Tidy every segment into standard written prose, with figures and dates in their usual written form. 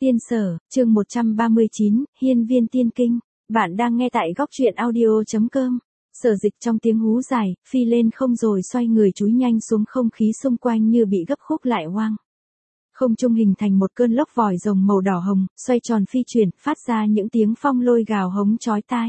Tiên Sở, chương 139, Hiên Viên Tiên Kinh. Bạn đang nghe tại góc truyện audio.com. Sở Dịch trong tiếng hú dài, phi lên không rồi xoay người chúi nhanh xuống, không khí xung quanh như bị gấp khúc lại hoang. Không trung hình thành một cơn lốc vòi rồng màu đỏ hồng, xoay tròn phi chuyển, phát ra những tiếng phong lôi gào hống chói tai.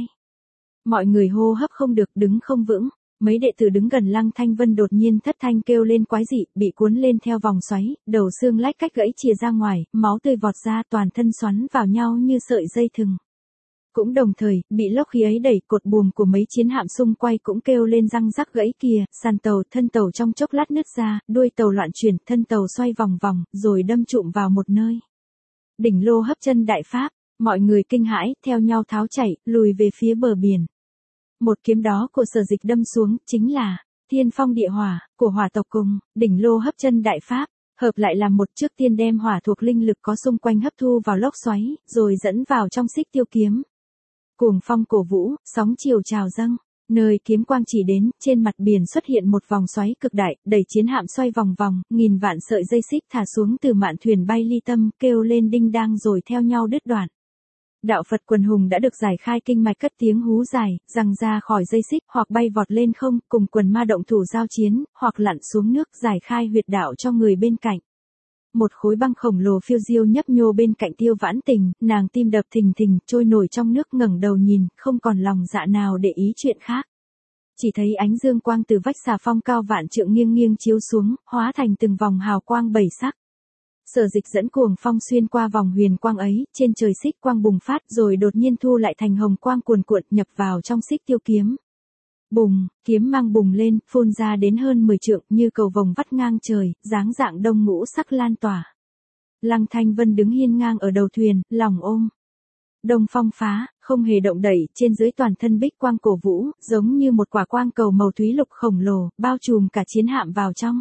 Mọi người hô hấp không được, đứng không vững. Mấy đệ tử đứng gần Lăng Thanh Vân đột nhiên thất thanh kêu lên quái dị, bị cuốn lên theo vòng xoáy, đầu xương lách cách gãy chìa ra ngoài, máu tươi vọt ra, toàn thân xoắn vào nhau như sợi dây thừng. Cũng đồng thời, bị lốc khí ấy đẩy, cột buồm của mấy chiến hạm xung quay cũng kêu lên răng rắc gãy kìa, sàn tàu, thân tàu trong chốc lát nứt ra, đuôi tàu loạn chuyển, thân tàu xoay vòng vòng, rồi đâm trụm vào một nơi. Đỉnh lô hấp chân đại pháp, mọi người kinh hãi, theo nhau tháo chạy, lùi về phía bờ biển. Một kiếm đó của Sở Dịch đâm xuống, chính là Thiên Phong Địa Hỏa của Hỏa tộc cùng Đỉnh Lô hấp chân đại pháp, hợp lại làm một, trước tiên đem hỏa thuộc linh lực có xung quanh hấp thu vào lốc xoáy, rồi dẫn vào trong xích tiêu kiếm. Cuồng phong cổ vũ, sóng chiều trào dâng, nơi kiếm quang chỉ đến, trên mặt biển xuất hiện một vòng xoáy cực đại, đẩy chiến hạm xoay vòng vòng, nghìn vạn sợi dây xích thả xuống từ mạn thuyền bay ly tâm, kêu lên đinh đang rồi theo nhau đứt đoạn. Đạo Phật quần hùng đã được giải khai kinh mạch, cất tiếng hú dài, giằng ra khỏi dây xích, hoặc bay vọt lên không, cùng quần ma động thủ giao chiến, hoặc lặn xuống nước, giải khai huyệt đạo cho người bên cạnh. Một khối băng khổng lồ phiêu diêu nhấp nhô bên cạnh Tiêu Vãn Tình, nàng tim đập thình thình, trôi nổi trong nước, ngẩng đầu nhìn, không còn lòng dạ nào để ý chuyện khác. Chỉ thấy ánh dương quang từ vách xà phong cao vạn trượng nghiêng nghiêng chiếu xuống, hóa thành từng vòng hào quang bảy sắc. Sở Dịch dẫn cuồng phong xuyên qua vòng huyền quang ấy, trên trời xích quang bùng phát, rồi đột nhiên thu lại thành hồng quang cuồn cuộn, nhập vào trong xích tiêu kiếm. Bùng, kiếm mang bùng lên, phun ra đến hơn 10 trượng, như cầu vồng vắt ngang trời, dáng dạng đông ngũ sắc lan tỏa. Lăng Thanh Vân đứng hiên ngang ở đầu thuyền, lòng ôm Đông phong phá, không hề động đẩy, trên dưới toàn thân bích quang cổ vũ, giống như một quả quang cầu màu thúy lục khổng lồ, bao trùm cả chiến hạm vào trong.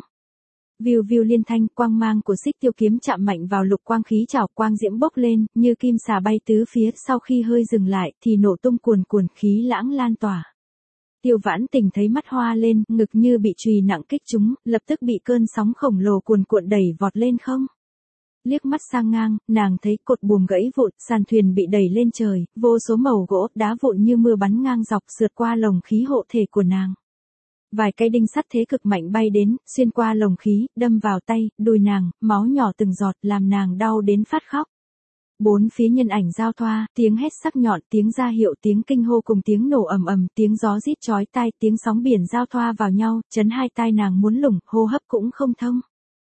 Viu viu liên thanh, quang mang của xích tiêu kiếm chạm mạnh vào lục quang khí trảo, quang diễm bốc lên, như kim xà bay tứ phía, sau khi hơi dừng lại, thì nổ tung cuồn cuồn, khí lãng lan tỏa. Tiêu Vãn Tình thấy mắt hoa lên, ngực như bị chùy nặng kích trúng, lập tức bị cơn sóng khổng lồ cuồn cuộn đẩy vọt lên không. Liếc mắt sang ngang, nàng thấy cột buồm gãy vụn, sàn thuyền bị đẩy lên trời, vô số mẩu gỗ, đá vụn như mưa bắn ngang dọc, sượt qua lồng khí hộ thể của nàng. Vài cây đinh sắt thế cực mạnh bay đến, xuyên qua lồng khí, đâm vào tay, đùi nàng, máu nhỏ từng giọt, làm nàng đau đến phát khóc. Bốn phía nhân ảnh giao thoa, tiếng hét sắc nhọn, tiếng ra hiệu, tiếng kinh hô cùng tiếng nổ ầm ầm, tiếng gió rít chói tai, tiếng sóng biển giao thoa vào nhau, chấn hai tai nàng muốn lủng, hô hấp cũng không thông.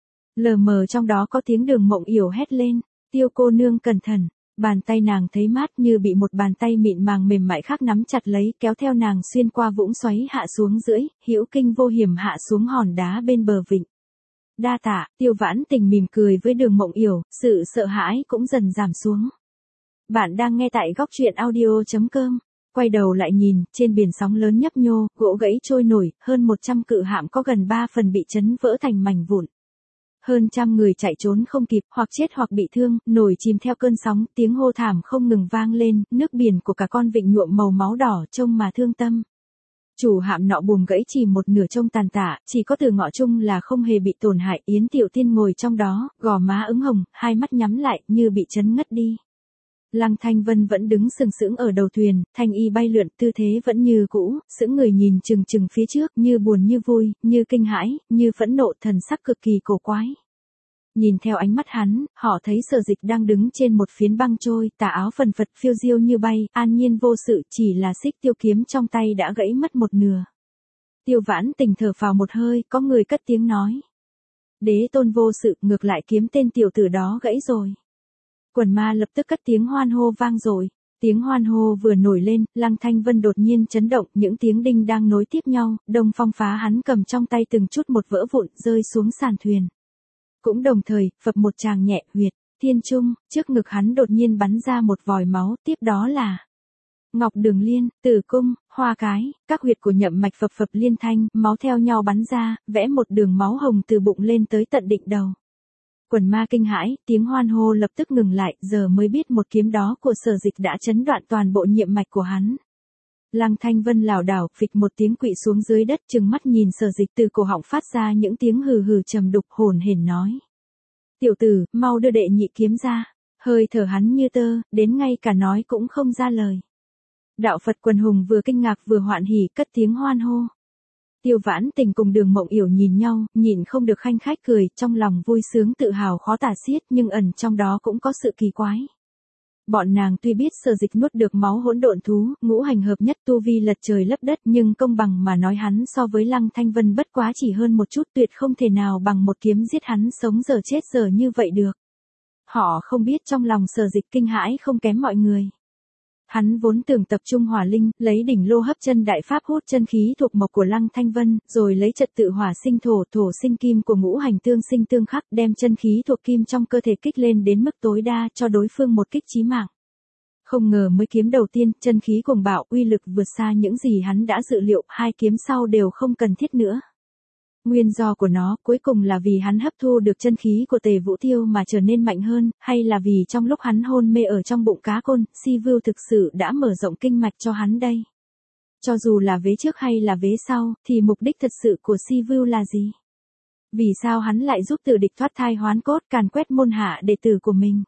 Lờ mờ trong đó có tiếng Đường Mộng Yểu hét lên, Tiêu cô nương cẩn thận. Bàn tay nàng thấy mát, như bị một bàn tay mịn màng mềm mại khác nắm chặt lấy, kéo theo nàng xuyên qua vũng xoáy hạ xuống dưới, hữu kinh vô hiểm hạ xuống hòn đá bên bờ vịnh. Đa tạ, Tiêu Vãn Tình mỉm cười với Đường Mộng Yểu, sự sợ hãi cũng dần giảm xuống. Bạn đang nghe tại góc truyện audio.com. Quay đầu lại nhìn, trên biển sóng lớn nhấp nhô, gỗ gãy trôi nổi, hơn 100 cự hạm có gần 3 phần bị chấn vỡ thành mảnh vụn. Hơn trăm người chạy trốn không kịp, hoặc chết hoặc bị thương, nổi chìm theo cơn sóng, tiếng hô thảm không ngừng vang lên, nước biển của cả con vịnh nhuộm màu máu đỏ, trông mà thương tâm. Chủ hạm nọ buồm gãy chỉ một nửa trông tàn tạ, chỉ có Từ Ngọ Trung là không hề bị tổn hại. Yến Tiểu Tiên ngồi trong đó, gò má ửng hồng, hai mắt nhắm lại, như bị chấn ngất đi. Lăng Thanh Vân vẫn đứng sừng sững ở đầu thuyền, thanh y bay lượn, tư thế vẫn như cũ, sững người nhìn chừng chừng phía trước, như buồn như vui, như kinh hãi, như phẫn nộ, thần sắc cực kỳ cổ quái. Nhìn theo ánh mắt hắn, họ thấy Sở Dịch đang đứng trên một phiến băng trôi, tà áo phần phật phiêu diêu như bay, an nhiên vô sự, chỉ là xích tiêu kiếm trong tay đã gãy mất một nửa. Tiêu Vãn Tình thở phào một hơi, có người cất tiếng nói: Đế tôn vô sự, ngược lại kiếm tên tiểu tử đó gãy rồi. Quần ma lập tức cất tiếng hoan hô vang dội. Tiếng hoan hô vừa nổi lên, Lăng Thanh Vân đột nhiên chấn động, những tiếng đinh đang nối tiếp nhau, Đông phong phá hắn cầm trong tay từng chút một vỡ vụn, rơi xuống sàn thuyền. Cũng đồng thời, phập một tràng nhẹ, huyệt, thiên trung, trước ngực hắn đột nhiên bắn ra một vòi máu, tiếp đó là Ngọc Đường Liên, Tử Cung, Hoa Cái, các huyệt của Nhậm Mạch phập phập liên thanh, máu theo nhau bắn ra, vẽ một đường máu hồng từ bụng lên tới tận đỉnh đầu. Quần ma kinh hãi, tiếng hoan hô lập tức ngừng lại, giờ mới biết một kiếm đó của Sở Dịch đã chấn đoạn toàn bộ nhiệm mạch của hắn. Lăng Thanh Vân lảo đảo, phịch một tiếng quỵ xuống dưới đất, trừng mắt nhìn Sở Dịch, từ cổ họng phát ra những tiếng hừ hừ trầm đục, hồn hển nói: Tiểu tử, mau đưa đệ nhị kiếm ra. Hơi thở hắn như tơ, đến ngay cả nói cũng không ra lời. Đạo Phật quần hùng vừa kinh ngạc vừa hoạn hỉ cất tiếng hoan hô. Tiêu Vãn Tình cùng Đường Mộng Yểu nhìn nhau, nhìn không được khanh khách cười, trong lòng vui sướng tự hào khó tả xiết nhưng ẩn trong đó cũng có sự kỳ quái. Bọn nàng tuy biết Sở Dịch nuốt được máu hỗn độn thú, ngũ hành hợp nhất tu vi lật trời lấp đất nhưng công bằng mà nói hắn so với Lăng Thanh Vân bất quá chỉ hơn một chút, tuyệt không thể nào bằng một kiếm giết hắn sống giờ chết giờ như vậy được. Họ không biết trong lòng Sở Dịch kinh hãi không kém mọi người. Hắn vốn tưởng tập trung hỏa linh, lấy đỉnh lô hấp chân đại pháp hút chân khí thuộc mộc của Lăng Thanh Vân, rồi lấy trật tự hỏa sinh thổ, thổ sinh kim của ngũ hành tương sinh tương khắc, đem chân khí thuộc kim trong cơ thể kích lên đến mức tối đa cho đối phương một kích chí mạng. Không ngờ mới kiếm đầu tiên, chân khí cuồng bạo, uy lực vượt xa những gì hắn đã dự liệu, hai kiếm sau đều không cần thiết nữa. Nguyên do của nó cuối cùng là vì hắn hấp thu được chân khí của Tề Vũ Tiêu mà trở nên mạnh hơn, hay là vì trong lúc hắn hôn mê ở trong bụng cá côn, Si Vưu thực sự đã mở rộng kinh mạch cho hắn đây. Cho dù là vế trước hay là vế sau, thì mục đích thật sự của Si Vưu là gì? Vì sao hắn lại giúp tử địch thoát thai hoán cốt, càn quét môn hạ đệ tử của mình?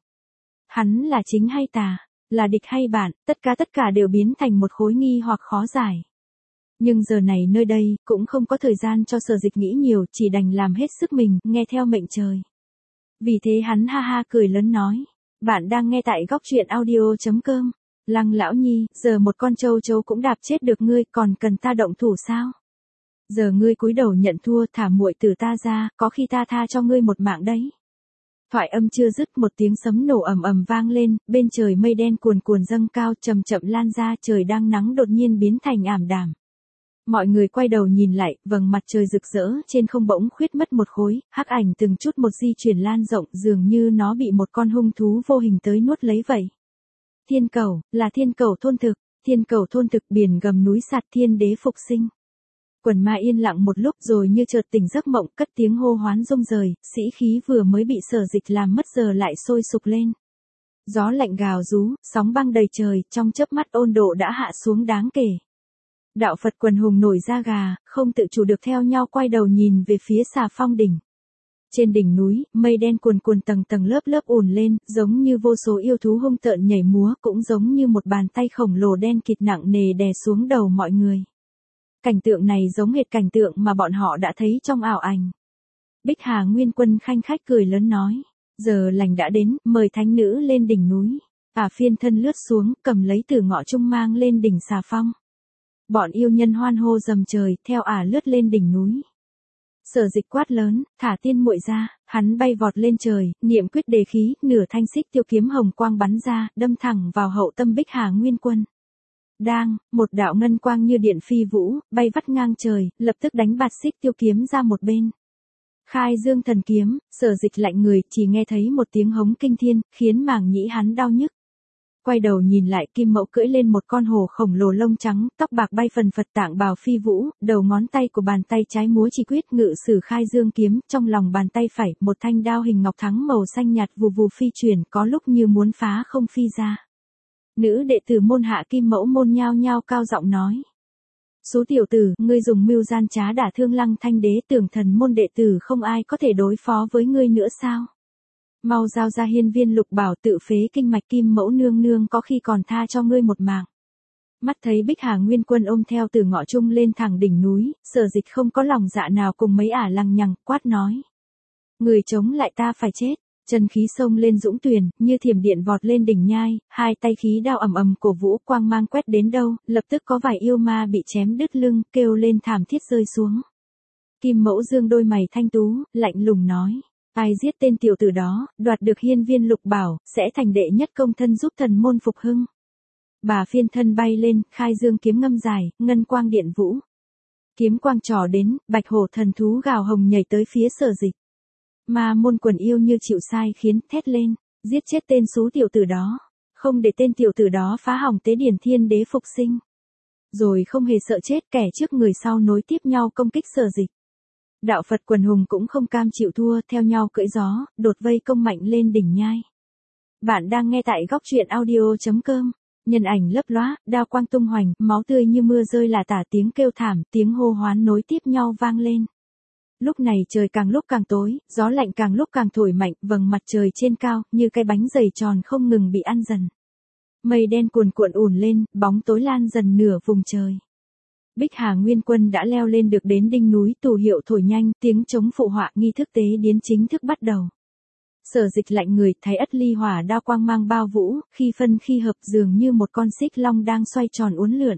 Hắn là chính hay tà, là địch hay bạn, tất cả đều biến thành một khối nghi hoặc khó giải. Nhưng giờ này nơi đây, cũng không có thời gian cho Sở Dịch nghĩ nhiều, chỉ đành làm hết sức mình, nghe theo mệnh trời. Vì thế hắn ha ha cười lớn nói, bạn đang nghe tại góc truyện audio.com. Lăng lão nhi, giờ một con trâu cũng đạp chết được ngươi, còn cần ta động thủ sao? Giờ ngươi cúi đầu nhận thua, thả muội tử ta ra, có khi ta tha cho ngươi một mạng đấy. Thoại âm chưa dứt, một tiếng sấm nổ ầm ầm vang lên, bên trời mây đen cuồn cuồn dâng cao, chậm chậm lan ra, trời đang nắng đột nhiên biến thành ảm đạm. Mọi người quay đầu nhìn lại, vầng mặt trời rực rỡ, trên không bỗng khuyết mất một khối, hắc ảnh từng chút một di chuyển lan rộng, dường như nó bị một con hung thú vô hình tới nuốt lấy vậy. Thiên cầu, là thiên cầu thôn thực, thiên cầu thôn thực, biển gầm núi sạt, thiên đế phục sinh. Quần ma yên lặng một lúc rồi như chợt tỉnh giấc mộng, cất tiếng hô hoán rung rời, sĩ khí vừa mới bị Sở Dịch làm mất giờ lại sôi sục lên. Gió lạnh gào rú, sóng băng đầy trời, trong chớp mắt ôn độ đã hạ xuống đáng kể. Đạo Phật quần hùng nổi da gà, không tự chủ được theo nhau quay đầu nhìn về phía Xà Phong đỉnh. Trên đỉnh núi, mây đen cuồn cuồn tầng tầng lớp lớp ùn lên, giống như vô số yêu thú hung tợn nhảy múa, cũng giống như một bàn tay khổng lồ đen kịt nặng nề đè xuống đầu mọi người. Cảnh tượng này giống hệt cảnh tượng mà bọn họ đã thấy trong ảo ảnh. Bích Hà Nguyên Quân khanh khách cười lớn nói, giờ lành đã đến, mời thánh nữ lên đỉnh núi. Phiên thân lướt xuống, cầm lấy Tử Ngọ Trung mang lên đỉnh Xà Phong. Bọn yêu nhân hoan hô dầm trời, theo lướt lên đỉnh núi. Sở Dịch quát lớn, thả tiên muội ra, hắn bay vọt lên trời, niệm quyết đề khí, nửa thanh xích tiêu kiếm hồng quang bắn ra, đâm thẳng vào hậu tâm Bích Hà Nguyên Quân. Đang, một đạo ngân quang như điện phi vũ, bay vắt ngang trời, lập tức đánh bạt xích tiêu kiếm ra một bên. Khai Dương thần kiếm, Sở Dịch lạnh người, chỉ nghe thấy một tiếng hống kinh thiên, khiến màng nhĩ hắn đau nhức. Quay đầu nhìn lại, Kim Mẫu cưỡi lên một con hổ khổng lồ lông trắng, tóc bạc bay phần phật, tạng bào phi vũ, đầu ngón tay của bàn tay trái múa chỉ quyết ngự sử Khai Dương kiếm, trong lòng bàn tay phải, một thanh đao hình ngọc thắng màu xanh nhạt vù vù phi chuyển, có lúc như muốn phá không phi ra. Nữ đệ tử môn hạ Kim Mẫu môn nhao nhao cao giọng nói. Số tiểu tử, ngươi dùng mưu gian trá đả thương Lăng Thanh đế, tưởng thần môn đệ tử không ai có thể đối phó với ngươi nữa sao? Mau giao ra hiên viên lục bảo, tự phế kinh mạch. Kim Mẫu nương nương có khi còn tha cho ngươi một mạng. Mắt thấy Bích Hà Nguyên Quân ôm theo Tử Ngọ Trung lên thẳng đỉnh núi, Sở Dịch không có lòng dạ nào cùng mấy lằng nhằng, quát nói. Người chống lại ta phải chết. Chân khí xông lên dũng tuyền, như thiểm điện vọt lên đỉnh nhai, hai tay khí đao ầm ầm cổ vũ, quang mang quét đến đâu, lập tức có vài yêu ma bị chém đứt lưng, kêu lên thảm thiết rơi xuống. Kim Mẫu dương đôi mày thanh tú, lạnh lùng nói. Ai giết tên tiểu tử đó, đoạt được hiên viên lục bảo, sẽ thành đệ nhất công thân giúp thần môn phục hưng. Bà phiên thân bay lên, Khai Dương kiếm ngâm dài, ngân quang điện vũ. Kiếm quang trỏ đến, bạch hổ thần thú gào hồng nhảy tới phía Sở Dịch. Ma môn quần yêu như chịu sai khiến, thét lên, giết chết tên xú tiểu tử đó, không để tên tiểu tử đó phá hỏng tế điển thiên đế phục sinh. Rồi không hề sợ chết, kẻ trước người sau nối tiếp nhau công kích Sở Dịch. Đạo Phật quần hùng cũng không cam chịu thua, theo nhau cưỡi gió, đột vây công mạnh lên đỉnh nhai. Bạn đang nghe tại góc truyện audio.com. Nhân ảnh lấp lóa, đao quang tung hoành, máu tươi như mưa rơi là tả, tiếng kêu thảm, tiếng hô hoán nối tiếp nhau vang lên. Lúc này trời càng lúc càng tối, gió lạnh càng lúc càng thổi mạnh, vầng mặt trời trên cao, như cái bánh dày tròn không ngừng bị ăn dần. Mây đen cuồn cuộn ùn lên, bóng tối lan dần nửa vùng trời. Bích Hà Nguyên Quân đã leo lên được đến đỉnh núi, tù hiệu thổi nhanh, tiếng trống phụ họa, nghi thức tế điến chính thức bắt đầu. Sở Dịch lạnh người, thấy Ất Ly Hỏa đao quang mang bao vũ, khi phân khi hợp dường như một con xích long đang xoay tròn uốn lượn.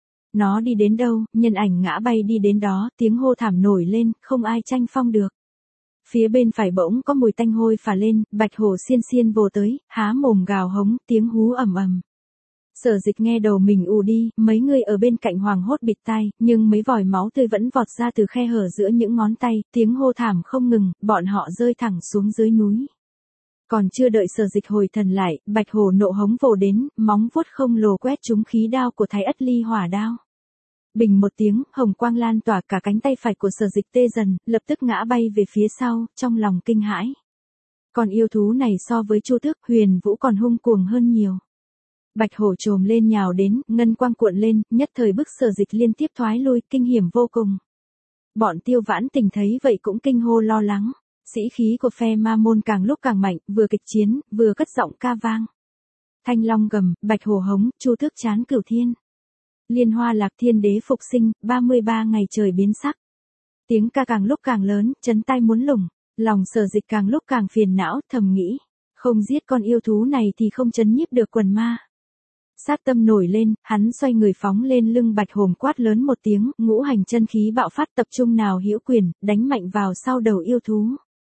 Nó đi đến đâu, nhân ảnh ngã bay đi đến đó, tiếng hô thảm nổi lên, không ai tranh phong được. Phía bên phải bỗng có mùi tanh hôi phả lên, Bạch Hổ xiên xiên vồ tới, há mồm gào hống, tiếng hú ầm ầm. Sở Dịch nghe đầu mình ù đi, mấy người ở bên cạnh hoảng hốt bịt tai, nhưng mấy vòi máu tươi vẫn vọt ra từ khe hở giữa những ngón tay, tiếng hô thảm không ngừng, bọn họ rơi thẳng xuống dưới núi. Còn chưa đợi Sở Dịch hồi thần lại, Bạch Hổ nộ hống vồ đến, móng vuốt không lồ quét trúng khí đao của Thái Ất Ly Hỏa đao. Bình một tiếng, hồng quang lan tỏa, cả cánh tay phải của Sở Dịch tê dần, lập tức ngã bay về phía sau, trong lòng kinh hãi. Còn yêu thú này so với Chu Tước, Huyền Vũ còn hung cuồng hơn nhiều. Bạch Hổ trồm lên nhào đến, ngân quang cuộn lên, nhất thời bức Sở Dịch liên tiếp thoái lui, kinh hiểm vô cùng. Bọn Tiêu Vãn Tình thấy vậy cũng kinh hô lo lắng. Sĩ khí của phe Ma Môn càng lúc càng mạnh, vừa kịch chiến, vừa cất giọng ca vang. Thanh long gầm, Bạch Hổ hống, Chu Tước chán cửu thiên. Liên hoa lạc, thiên đế phục sinh, 33 ngày trời biến sắc. Tiếng ca càng lúc càng lớn, chấn tai muốn lủng, lòng Sở Dịch càng lúc càng phiền não, thầm nghĩ, không giết con yêu thú này thì không trấn nhiếp được quần ma. Sát tâm nổi lên, hắn xoay người phóng lên lưng Bạch Hổ, quát lớn một tiếng, ngũ hành chân khí bạo phát, tập trung nào hữu quyền, đánh mạnh vào sau đầu yêu thú.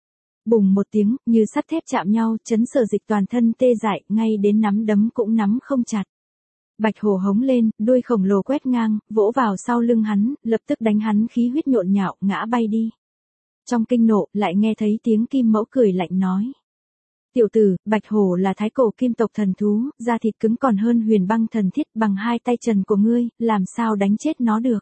Bùng một tiếng, như sắt thép chạm nhau, chấn Sở Dịch toàn thân tê dại, ngay đến nắm đấm cũng nắm không chặt. Bạch Hổ hống lên, đuôi khổng lồ quét ngang, vỗ vào sau lưng hắn, lập tức đánh hắn khí huyết nhộn nhạo, ngã bay đi. Trong kinh nộ, lại nghe thấy tiếng Kim Mẫu cười lạnh nói. Tiểu tử, Bạch Hổ là thái cổ kim tộc thần thú, da thịt cứng còn hơn Huyền Băng thần thiết, bằng hai tay trần của ngươi, làm sao đánh chết nó được.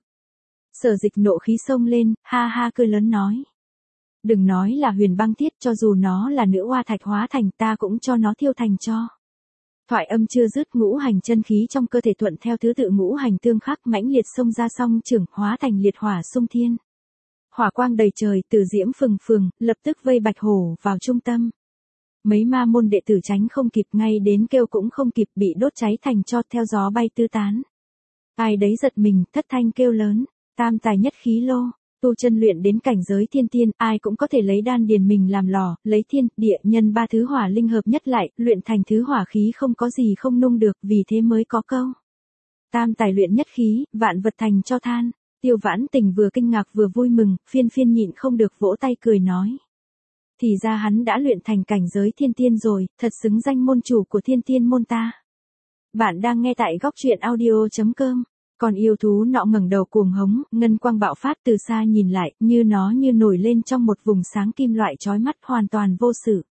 Sở Dịch nộ khí xông lên, ha ha cười lớn nói. Đừng nói là Huyền Băng thiết, cho dù nó là nữ oa thạch hóa thành, ta cũng cho nó thiêu thành cho. Thoại âm chưa dứt, ngũ hành chân khí trong cơ thể thuận theo thứ tự ngũ hành tương khắc mãnh liệt xông ra, song trưởng hóa thành liệt hỏa xung thiên. Hỏa quang đầy trời, từ diễm phừng phừng, lập tức vây Bạch Hổ vào trung tâm. Mấy Ma Môn đệ tử tránh không kịp, ngay đến kêu cũng không kịp, bị đốt cháy thành tro, theo gió bay tứ tán. Ai đấy giật mình, thất thanh kêu lớn, tam tài nhất khí lô. Tu chân luyện đến cảnh giới thiên tiên, ai cũng có thể lấy đan điền mình làm lò, lấy thiên, địa, nhân ba thứ hỏa linh hợp nhất lại, luyện thành thứ hỏa khí không có gì không nung được, vì thế mới có câu. Tam tài luyện nhất khí, vạn vật thành cho than. Tiêu Vãn Tình vừa kinh ngạc vừa vui mừng, phiên nhịn không được vỗ tay cười nói. Thì ra hắn đã luyện thành cảnh giới thiên tiên rồi, thật xứng danh môn chủ của thiên tiên môn ta. Bạn đang nghe tại góc truyện audio.com. Còn yêu thú nọ ngẩng đầu cuồng hống, ngân quang bạo phát, từ xa nhìn lại, như nó như nổi lên trong một vùng sáng kim loại chói mắt, hoàn toàn vô sự.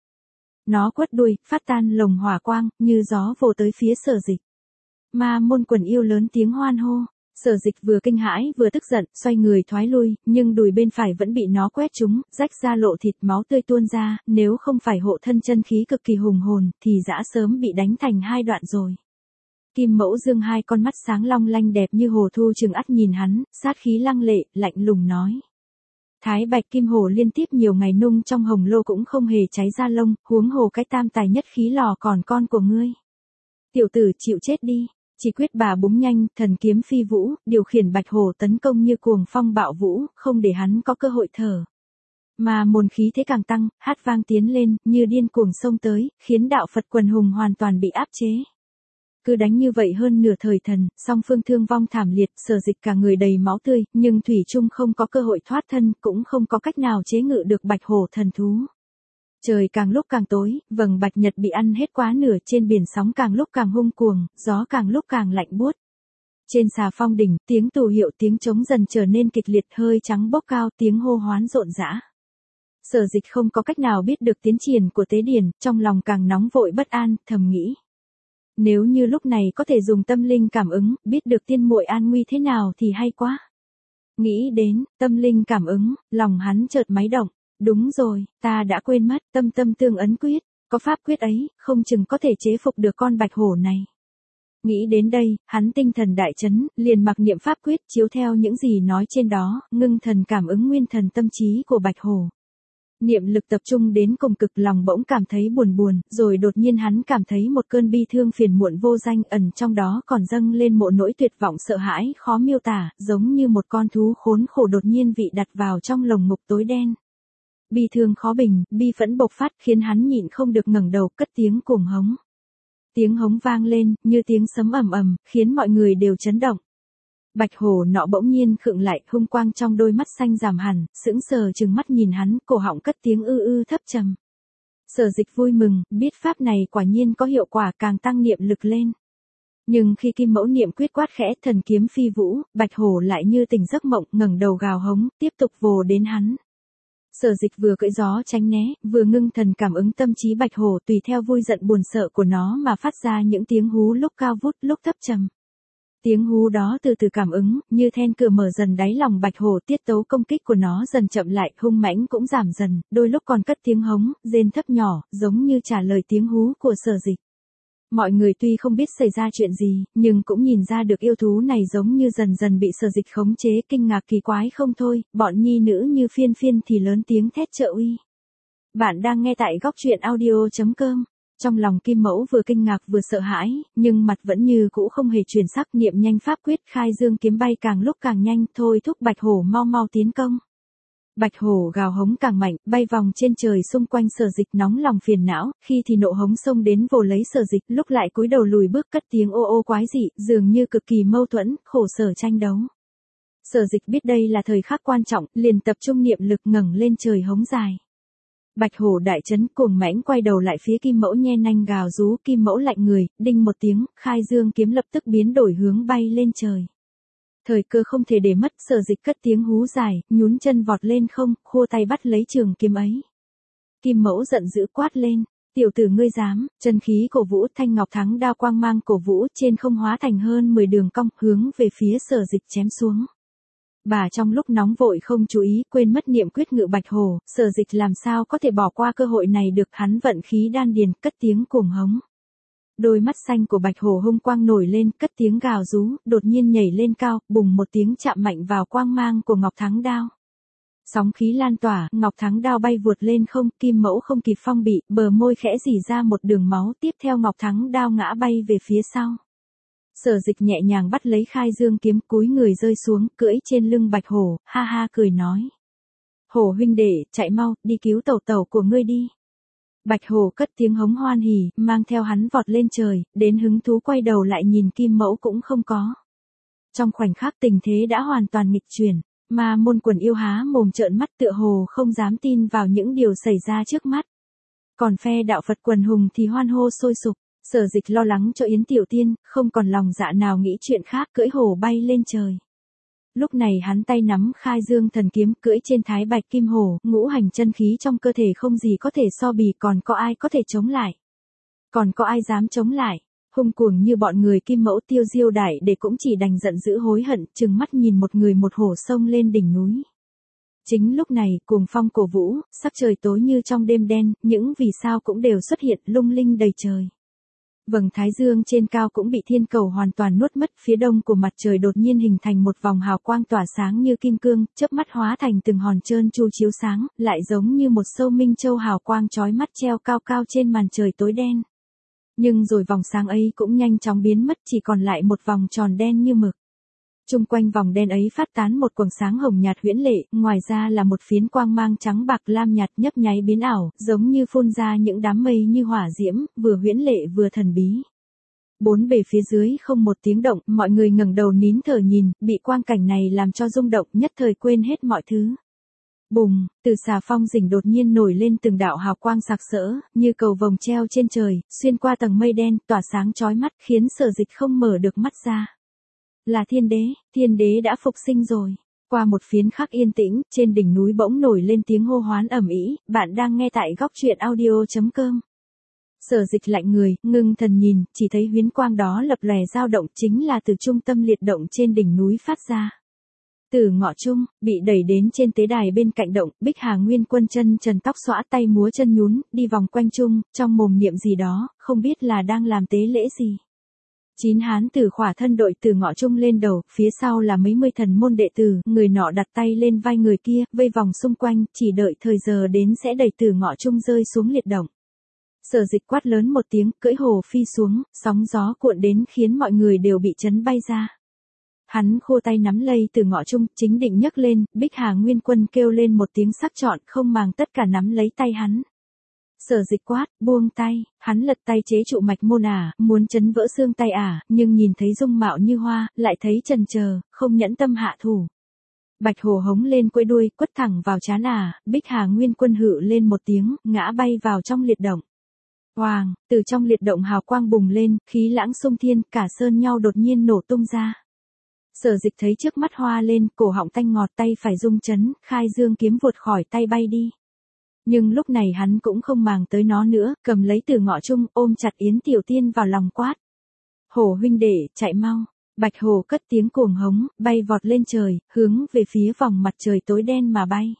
Nó quất đuôi, phát tan lồng hỏa quang, như gió vồ tới phía Sở Dịch. Ma Môn quần yêu lớn tiếng hoan hô. Sở Dịch vừa kinh hãi vừa tức giận, xoay người thoái lui, nhưng đùi bên phải vẫn bị nó quét trúng, rách ra lộ thịt, máu tươi tuôn ra, nếu không phải hộ thân chân khí cực kỳ hùng hồn, thì dã sớm bị đánh thành hai đoạn rồi. Kim Mẫu dương hai con mắt sáng long lanh đẹp như hồ thu trừng ắt nhìn hắn, sát khí lăng lệ, lạnh lùng nói. Thái Bạch Kim Hổ liên tiếp nhiều ngày nung trong hồng lô cũng không hề cháy ra lông, huống hồ cái tam tài nhất khí lò còn con của ngươi. Tiểu tử chịu chết đi. Chỉ quyết bà búng nhanh, thần kiếm phi vũ, điều khiển Bạch Hổ tấn công như cuồng phong bạo vũ, không để hắn có cơ hội thở. Mà môn khí thế càng tăng, hát vang tiến lên, như điên cuồng xông tới, khiến đạo Phật quần hùng hoàn toàn bị áp chế. Cứ đánh như vậy hơn nửa thời thần, song phương thương vong thảm liệt, Sở Dịch cả người đầy máu tươi, nhưng thủy chung không có cơ hội thoát thân, cũng không có cách nào chế ngự được Bạch Hổ thần thú. Trời càng lúc càng tối, vầng bạch nhật bị ăn hết quá nửa, trên biển sóng càng lúc càng hung cuồng, gió càng lúc càng lạnh buốt. Trên xà phong đỉnh, tiếng tù hiệu tiếng trống dần trở nên kịch liệt, hơi trắng bốc cao, tiếng hô hoán rộn rã. Sở Dịch không có cách nào biết được tiến triển của tế điển, trong lòng càng nóng vội bất an, thầm nghĩ. Nếu như lúc này có thể dùng tâm linh cảm ứng, biết được tiên muội an nguy thế nào thì hay quá. Nghĩ đến, tâm linh cảm ứng, lòng hắn chợt máy động. Đúng rồi, ta đã quên mất, tâm tương ấn quyết, có pháp quyết ấy, không chừng có thể chế phục được con Bạch Hổ này. Nghĩ đến đây, hắn tinh thần đại chấn, liền mặc niệm pháp quyết chiếu theo những gì nói trên đó, ngưng thần cảm ứng nguyên thần tâm trí của Bạch Hổ. Niệm lực tập trung đến cùng cực, lòng bỗng cảm thấy buồn buồn, rồi đột nhiên hắn cảm thấy một cơn bi thương phiền muộn vô danh, ẩn trong đó còn dâng lên một nỗi tuyệt vọng sợ hãi khó miêu tả, giống như một con thú khốn khổ đột nhiên bị đặt vào trong lồng ngục tối đen. Bi thương khó bình, bi phẫn bộc phát khiến hắn nhịn không được ngẩng đầu cất tiếng cuồng hống. Tiếng hống vang lên, như tiếng sấm ầm ầm, khiến mọi người đều chấn động. Bạch Hổ nọ bỗng nhiên khựng lại, hung quang trong đôi mắt xanh giảm hẳn, sững sờ trừng mắt nhìn hắn, cổ họng cất tiếng ư ư thấp trầm. Sở Dịch vui mừng, biết pháp này quả nhiên có hiệu quả, càng tăng niệm lực lên. Nhưng khi Kim Mẫu niệm quyết quát khẽ thần kiếm phi vũ, Bạch Hổ lại như tỉnh giấc mộng, ngẩng đầu gào hống, tiếp tục vồ đến hắn. Sở Dịch vừa cưỡi gió tránh né, vừa ngưng thần cảm ứng tâm trí Bạch Hổ, tùy theo vui giận buồn sợ của nó mà phát ra những tiếng hú lúc cao vút lúc thấp trầm. Tiếng hú đó từ từ cảm ứng, như then cửa mở dần đáy lòng Bạch Hổ, tiết tấu công kích của nó dần chậm lại, hung mãnh cũng giảm dần, đôi lúc còn cất tiếng hống, rên thấp nhỏ, giống như trả lời tiếng hú của Sở Dịch. Mọi người tuy không biết xảy ra chuyện gì, nhưng cũng nhìn ra được yêu thú này giống như dần dần bị Sở Dịch khống chế, kinh ngạc kỳ quái không thôi, bọn nhi nữ như phiên phiên thì lớn tiếng thét trợ uy. Bạn đang nghe tại góc truyện audio.com. Trong lòng Kim Mẫu vừa kinh ngạc vừa sợ hãi, nhưng mặt vẫn như cũ không hề chuyển sắc, niệm nhanh pháp quyết khai dương kiếm bay càng lúc càng nhanh, thôi thúc Bạch Hổ mau mau tiến công. Bạch Hổ gào hống càng mạnh, bay vòng trên trời xung quanh Sở Dịch, nóng lòng phiền não, khi thì nộ hống xông đến vồ lấy Sở Dịch, lúc lại cúi đầu lùi bước cất tiếng ô ô quái dị, dường như cực kỳ mâu thuẫn, khổ sở tranh đấu. Sở Dịch biết đây là thời khắc quan trọng, liền tập trung niệm lực ngẩng lên trời hống dài. Bạch Hổ đại chấn, cuồng mãnh quay đầu lại phía Kim Mẫu nhe nanh gào rú, Kim Mẫu lạnh người, đinh một tiếng, khai dương kiếm lập tức biến đổi hướng bay lên trời. Thời cơ không thể để mất, Sở Dịch cất tiếng hú dài, nhún chân vọt lên không, khua tay bắt lấy trường kiếm ấy. Kim Mẫu giận dữ quát lên, tiểu tử ngươi dám, chân khí cổ vũ, thanh ngọc thắng đao quang mang cổ vũ, trên không hóa thành hơn 10 đường cong, hướng về phía Sở Dịch chém xuống. Bà trong lúc nóng vội không chú ý, quên mất niệm quyết ngự Bạch Hổ, Sở Dịch làm sao có thể bỏ qua cơ hội này được, hắn vận khí đan điền, cất tiếng cuồng hống. Đôi mắt xanh của Bạch Hổ hung quang nổi lên, cất tiếng gào rú, đột nhiên nhảy lên cao, bùng một tiếng chạm mạnh vào quang mang của Ngọc Thắng đao. Sóng khí lan tỏa, Ngọc Thắng đao bay vụt lên không, Kim Mẫu không kịp phong bị, bờ môi khẽ rỉ ra một đường máu, tiếp theo Ngọc Thắng đao ngã bay về phía sau. Sở Dịch nhẹ nhàng bắt lấy khai dương kiếm, cúi người rơi xuống, cưỡi trên lưng Bạch Hổ, ha ha cười nói. Hổ huynh đệ, chạy mau, đi cứu tẩu tẩu của ngươi đi. Bạch Hổ cất tiếng hống hoan hỉ, mang theo hắn vọt lên trời, đến hứng thú quay đầu lại nhìn Kim Mẫu cũng không có. Trong khoảnh khắc tình thế đã hoàn toàn nghịch chuyển, mà môn quần yêu há mồm trợn mắt tựa hồ không dám tin vào những điều xảy ra trước mắt. Còn phe đạo Phật quần hùng thì hoan hô sôi sục. Sở Dịch lo lắng cho Yến Tiểu Tiên, không còn lòng dạ nào nghĩ chuyện khác, cưỡi hổ bay lên trời. Lúc này hắn tay nắm khai dương thần kiếm, cưỡi trên thái bạch kim hổ, ngũ hành chân khí trong cơ thể không gì có thể so bì, còn có ai có thể chống lại? Còn có ai dám chống lại? Hung cuồng như bọn người Kim Mẫu Tiêu Diêu Đại để cũng chỉ đành giận dữ hối hận, trừng mắt nhìn một người một hổ xông lên đỉnh núi. Chính lúc này, cuồng phong cổ vũ, sắc trời tối như trong đêm đen, những vì sao cũng đều xuất hiện lung linh đầy trời. Vầng thái dương trên cao cũng bị thiên cầu hoàn toàn nuốt mất, phía đông của mặt trời đột nhiên hình thành một vòng hào quang tỏa sáng như kim cương, chớp mắt hóa thành từng hòn trơn tru chiếu sáng, lại giống như một sâu minh châu hào quang chói mắt treo cao cao trên màn trời tối đen. Nhưng rồi vòng sáng ấy cũng nhanh chóng biến mất, chỉ còn lại một vòng tròn đen như mực. Chung quanh vòng đen ấy phát tán một quầng sáng hồng nhạt huyễn lệ, ngoài ra là một phiến quang mang trắng bạc lam nhạt nhấp nháy biến ảo, giống như phun ra những đám mây như hỏa diễm, vừa huyễn lệ vừa thần bí. Bốn bề phía dưới không một tiếng động, mọi người ngẩng đầu nín thở nhìn, bị quang cảnh này làm cho rung động, nhất thời quên hết mọi thứ. Bùng, từ xà phong rình đột nhiên nổi lên từng đạo hào quang sặc sỡ, như cầu vồng treo trên trời, xuyên qua tầng mây đen, tỏa sáng chói mắt, khiến Sở Dịch không mở được mắt ra. Là thiên đế đã phục sinh rồi. Qua một phiến khắc yên tĩnh, trên đỉnh núi bỗng nổi lên tiếng hô hoán ầm ĩ, bạn đang nghe tại góc truyện audio.com. Sở Dịch lạnh người, ngưng thần nhìn, chỉ thấy huyễn quang đó lập lòe dao động, chính là từ trung tâm liệt động trên đỉnh núi phát ra. Từ ngọ trung, bị đẩy đến trên tế đài bên cạnh động, Bích Hà Nguyên Quân chân trần tóc xõa tay múa chân nhún, đi vòng quanh trung, trong mồm niệm gì đó, không biết là đang làm tế lễ gì. 9 hán tử khỏa thân đội từ ngọ trung lên đầu, phía sau là mấy mươi thần môn đệ tử, người nọ đặt tay lên vai người kia, vây vòng xung quanh, chỉ đợi thời giờ đến sẽ đẩy từ ngọ trung rơi xuống liệt động. Sở Dịch quát lớn một tiếng, cưỡi hồ phi xuống, sóng gió cuộn đến khiến mọi người đều bị chấn bay ra. Hắn khô tay nắm lây từ ngọ trung, chính định nhấc lên, Bích Hà Nguyên Quân kêu lên một tiếng sắc nhọn, không màng tất cả nắm lấy tay hắn. Sở Dịch quát, buông tay, hắn lật tay chế trụ mạch môn muốn chấn vỡ xương tay nhưng nhìn thấy dung mạo như hoa, lại thấy chần chờ, không nhẫn tâm hạ thủ. Bạch hồ hống lên quây đuôi, quất thẳng vào trán Bích Hà Nguyên Quân hự lên một tiếng, ngã bay vào trong liệt động. Hoàng, từ trong liệt động hào quang bùng lên, khí lãng xung thiên, cả sơn nhau đột nhiên nổ tung ra. Sở Dịch thấy trước mắt hoa lên, cổ họng tanh ngọt, tay phải rung chấn, khai dương kiếm vụt khỏi tay bay đi. Nhưng lúc này hắn cũng không màng tới nó nữa, cầm lấy từ ngọ trung, ôm chặt Yến Tiểu Tiên vào lòng quát. Hổ huynh đệ, chạy mau. Bạch hồ cất tiếng cuồng hống, bay vọt lên trời, hướng về phía vòng mặt trời tối đen mà bay.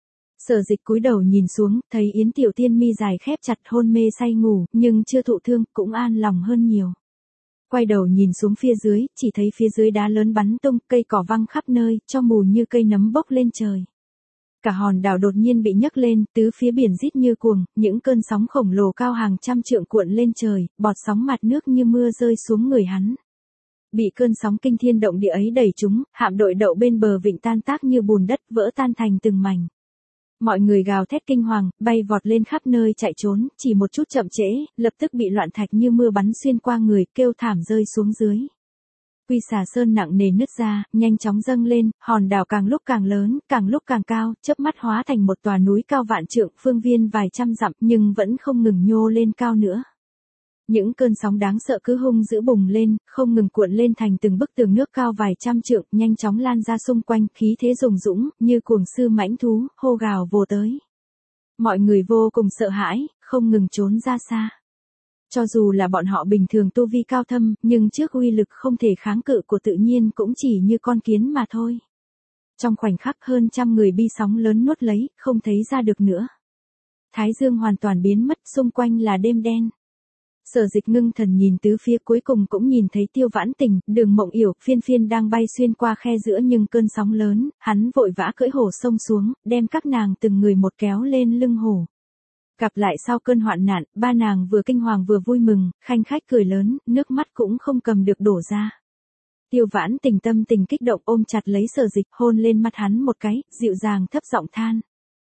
Sở Dịch cúi đầu nhìn xuống, thấy Yến Tiểu Tiên mi dài khép chặt hôn mê say ngủ, nhưng chưa thụ thương, cũng an lòng hơn nhiều. Quay đầu nhìn xuống phía dưới, chỉ thấy phía dưới đá lớn bắn tung, cây cỏ văng khắp nơi, cho mù như cây nấm bốc lên trời. Cả hòn đảo đột nhiên bị nhấc lên, tứ phía biển rít như cuồng, những cơn sóng khổng lồ cao hàng trăm trượng cuộn lên trời, bọt sóng mặt nước như mưa rơi xuống người hắn. Bị cơn sóng kinh thiên động địa ấy đẩy chúng, hạm đội đậu bên bờ vịnh tan tác như bùn đất vỡ tan thành từng mảnh. Mọi người gào thét kinh hoàng, bay vọt lên khắp nơi chạy trốn, chỉ một chút chậm trễ, lập tức bị loạn thạch như mưa bắn xuyên qua người, kêu thảm rơi xuống dưới. Quy Xà Sơn nặng nề nứt ra, nhanh chóng dâng lên, hòn đảo càng lúc càng lớn, càng lúc càng cao, chớp mắt hóa thành một tòa núi cao vạn trượng, phương viên vài trăm dặm, nhưng vẫn không ngừng nhô lên cao nữa. Những cơn sóng đáng sợ cứ hung dữ bùng lên, không ngừng cuộn lên thành từng bức tường nước cao vài trăm trượng, nhanh chóng lan ra xung quanh, khí thế rùng rũng, như cuồng sư mãnh thú, hô gào vồ tới. Mọi người vô cùng sợ hãi, không ngừng trốn ra xa. Cho dù là bọn họ bình thường tu vi cao thâm, nhưng trước uy lực không thể kháng cự của tự nhiên cũng chỉ như con kiến mà thôi. Trong khoảnh khắc hơn trăm người bị sóng lớn nuốt lấy, không thấy ra được nữa. Thái dương hoàn toàn biến mất, xung quanh là đêm đen. Sở Dịch ngưng thần nhìn tứ phía, cuối cùng cũng nhìn thấy Tiêu Vãn Tình, Đường Mộng Yểu, Phiên Phiên đang bay xuyên qua khe giữa nhưng cơn sóng lớn, hắn vội vã cưỡi hổ xông xuống, đem các nàng từng người một kéo lên lưng hổ. Gặp lại sau cơn hoạn nạn, ba nàng vừa kinh hoàng vừa vui mừng, khanh khách cười lớn, nước mắt cũng không cầm được đổ ra. Tiêu Vãn Tình tâm tình kích động ôm chặt lấy Sở Dịch, hôn lên mặt hắn một cái, dịu dàng thấp giọng than.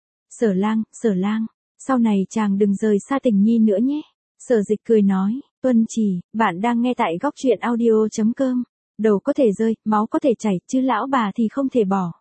Sở lang, sau này chàng đừng rời xa Tình nhi nữa nhé. Sở Dịch cười nói, tuân chỉ, bạn đang nghe tại góc truyện audio.com. Đầu có thể rơi, máu có thể chảy, chứ lão bà thì không thể bỏ.